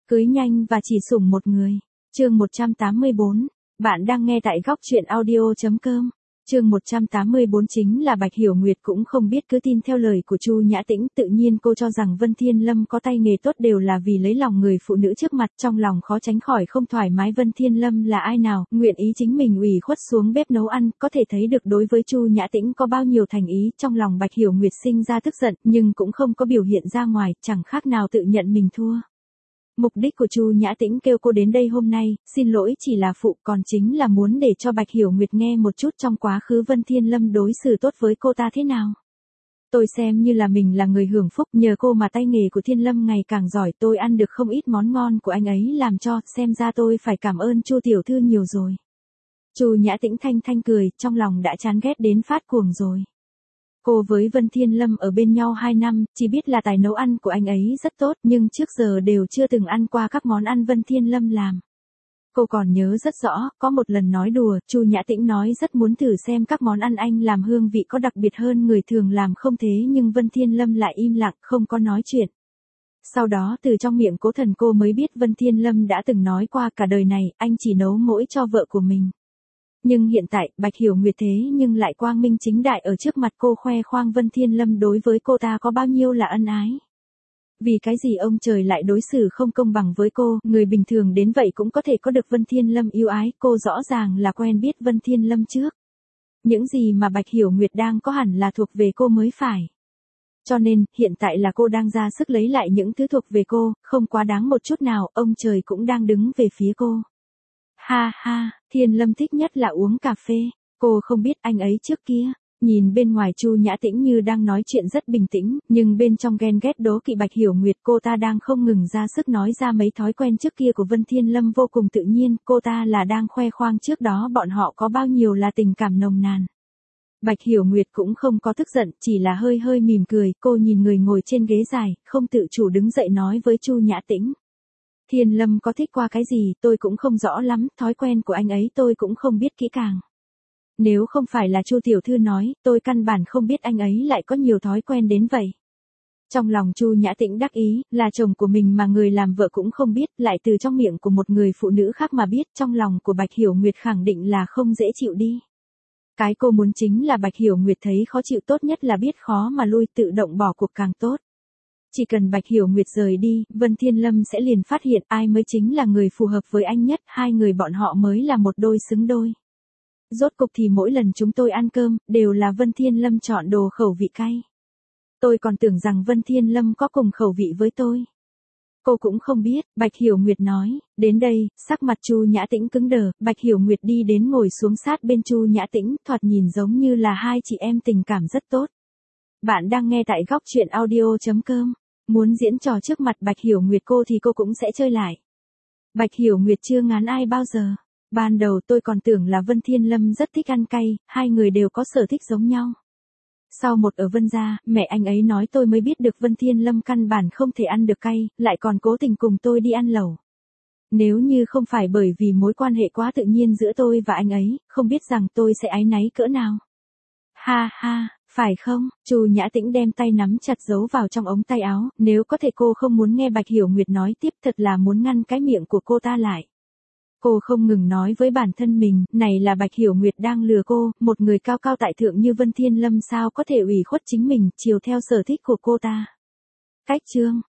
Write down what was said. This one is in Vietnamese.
Cưới nhanh và chỉ sủng một người. Chương 184. Bạn đang nghe tại góc truyện audio.com. Chương 184 chính là Bạch Hiểu Nguyệt cũng không biết cứ tin theo lời của Chu Nhã Tĩnh, tự nhiên cô cho rằng Vân Thiên Lâm có tay nghề tốt đều là vì lấy lòng người phụ nữ trước mặt, trong lòng khó tránh khỏi không thoải mái. Vân Thiên Lâm là ai nào, nguyện ý chính mình ủy khuất xuống bếp nấu ăn, có thể thấy được đối với Chu Nhã Tĩnh có bao nhiêu thành ý. Trong lòng Bạch Hiểu Nguyệt sinh ra tức giận, nhưng cũng không có biểu hiện ra ngoài, chẳng khác nào tự nhận mình thua. Mục đích của Chu Nhã Tĩnh kêu cô đến đây hôm nay, xin lỗi chỉ là phụ, còn chính là muốn để cho Bạch Hiểu Nguyệt nghe một chút trong quá khứ Vân Thiên Lâm đối xử tốt với cô ta thế nào. Tôi xem như là mình là người hưởng phúc, nhờ cô mà tay nghề của Thiên Lâm ngày càng giỏi, tôi ăn được không ít món ngon của anh ấy làm cho, xem ra tôi phải cảm ơn Chu tiểu thư nhiều rồi. Chu Nhã Tĩnh thanh thanh cười, trong lòng đã chán ghét đến phát cuồng rồi. Cô với Vân Thiên Lâm ở bên nhau 2 năm, chỉ biết là tài nấu ăn của anh ấy rất tốt, nhưng trước giờ đều chưa từng ăn qua các món ăn Vân Thiên Lâm làm. Cô còn nhớ rất rõ, có một lần nói đùa, Chu Nhã Tĩnh nói rất muốn thử xem các món ăn anh làm hương vị có đặc biệt hơn người thường làm không, thế nhưng Vân Thiên Lâm lại im lặng, không có nói chuyện. Sau đó từ trong miệng Cố Thần cô mới biết Vân Thiên Lâm đã từng nói qua cả đời này, anh chỉ nấu mỗi cho vợ của mình. Nhưng hiện tại, Bạch Hiểu Nguyệt thế nhưng lại quang minh chính đại ở trước mặt cô khoe khoang Vân Thiên Lâm đối với cô ta có bao nhiêu là ân ái. Vì cái gì ông trời lại đối xử không công bằng với cô, người bình thường đến vậy cũng có thể có được Vân Thiên Lâm yêu ái, cô rõ ràng là quen biết Vân Thiên Lâm trước. Những gì mà Bạch Hiểu Nguyệt đang có hẳn là thuộc về cô mới phải. Cho nên, hiện tại là cô đang ra sức lấy lại những thứ thuộc về cô, không quá đáng một chút nào, ông trời cũng đang đứng về phía cô. Ha ha, Thiên Lâm thích nhất là uống cà phê, cô không biết anh ấy trước kia. Nhìn bên ngoài Chu Nhã Tĩnh như đang nói chuyện rất bình tĩnh, nhưng bên trong ghen ghét đố kỵ Bạch Hiểu Nguyệt, cô ta đang không ngừng ra sức nói ra mấy thói quen trước kia của Vân Thiên Lâm vô cùng tự nhiên, cô ta là đang khoe khoang trước đó bọn họ có bao nhiêu là tình cảm nồng nàn. Bạch Hiểu Nguyệt cũng không có tức giận, chỉ là hơi hơi mỉm cười, cô nhìn người ngồi trên ghế dài, không tự chủ đứng dậy nói với Chu Nhã Tĩnh. Thiên Lâm có thích qua cái gì, tôi cũng không rõ lắm, thói quen của anh ấy tôi cũng không biết kỹ càng. Nếu không phải là Chu tiểu thư nói, tôi căn bản không biết anh ấy lại có nhiều thói quen đến vậy. Trong lòng Chu Nhã Tĩnh đắc ý, là chồng của mình mà người làm vợ cũng không biết, lại từ trong miệng của một người phụ nữ khác mà biết, trong lòng của Bạch Hiểu Nguyệt khẳng định là không dễ chịu đi. Cái cô muốn chính là Bạch Hiểu Nguyệt thấy khó chịu, tốt nhất là biết khó mà lui, tự động bỏ cuộc càng tốt. Chỉ cần Bạch Hiểu Nguyệt rời đi, Vân Thiên Lâm sẽ liền phát hiện ai mới chính là người phù hợp với anh nhất, hai người bọn họ mới là một đôi xứng đôi. Rốt cục thì mỗi lần chúng tôi ăn cơm, đều là Vân Thiên Lâm chọn đồ khẩu vị cay. Tôi còn tưởng rằng Vân Thiên Lâm có cùng khẩu vị với tôi. Cô cũng không biết, Bạch Hiểu Nguyệt nói. Đến đây, sắc mặt Chu Nhã Tĩnh cứng đờ, Bạch Hiểu Nguyệt đi đến ngồi xuống sát bên Chu Nhã Tĩnh, thoạt nhìn giống như là hai chị em tình cảm rất tốt. Bạn đang nghe tại góc truyện audio.com. Muốn diễn trò trước mặt Bạch Hiểu Nguyệt cô thì cô cũng sẽ chơi lại. Bạch Hiểu Nguyệt chưa ngán ai bao giờ. Ban đầu tôi còn tưởng là Vân Thiên Lâm rất thích ăn cay, hai người đều có sở thích giống nhau. Sau một ở Vân gia, mẹ anh ấy nói tôi mới biết được Vân Thiên Lâm căn bản không thể ăn được cay, lại còn cố tình cùng tôi đi ăn lẩu. Nếu như không phải bởi vì mối quan hệ quá tự nhiên giữa tôi và anh ấy, không biết rằng tôi sẽ áy náy cỡ nào. Ha ha, phải không? Chu Nhã Tĩnh đem tay nắm chặt giấu vào trong ống tay áo, nếu có thể cô không muốn nghe Bạch Hiểu Nguyệt nói tiếp, thật là muốn ngăn cái miệng của cô ta lại. Cô không ngừng nói với bản thân mình, này là Bạch Hiểu Nguyệt đang lừa cô, một người cao cao tại thượng như Vân Thiên Lâm sao có thể ủy khuất chính mình, chiều theo sở thích của cô ta. Cách chương